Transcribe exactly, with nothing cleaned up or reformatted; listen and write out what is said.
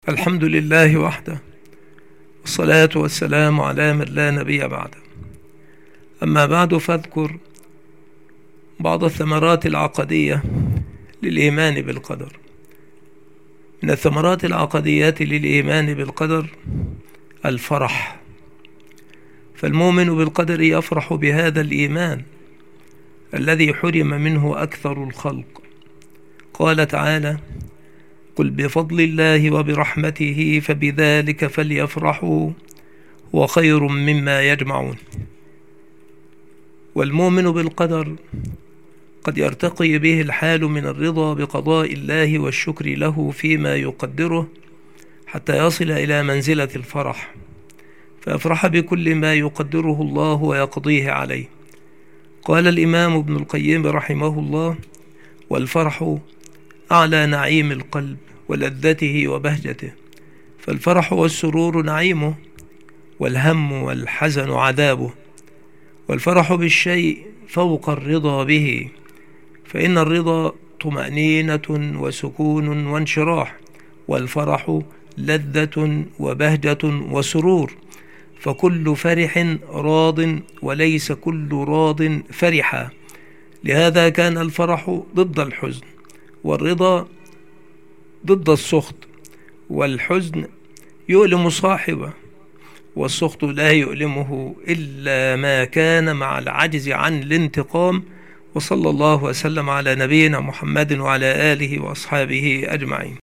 الحمد لله وحده، والصلاة والسلام على من لا نبي بعده. أما بعد، فاذكر بعض الثمرات العقدية للإيمان بالقدر. من الثمرات العقديات للإيمان بالقدر الفرح، فالمؤمن بالقدر يفرح بهذا الإيمان الذي حرم منه أكثر الخلق. قال تعالى: قل بفضل الله وبرحمته فبذلك فليفرحوا هو خير مما يجمعون. والمؤمن بالقدر قد يرتقي به الحال من الرضا بقضاء الله والشكر له فيما يقدره حتى يصل إلى منزلة الفرح، فيفرح بكل ما يقدره الله ويقضيه عليه. قال الإمام ابن القيم رحمه الله: والفرح أعلى نعيم القلب ولذته وبهجته، فالفرح والسرور نعيمه، والهم والحزن عذابه. والفرح بالشيء فوق الرضا به، فإن الرضا طمأنينة وسكون وانشراح، والفرح لذة وبهجة وسرور. فكل فرح راض وليس كل راض فرحا. لهذا كان الفرح ضد الحزن، والرضا ضد السخط، والحزن يؤلم صاحبه، والسخط لا يؤلمه إلا ما كان مع العجز عن الانتقام. وصلى الله وسلم على نبينا محمد وعلى آله وأصحابه أجمعين.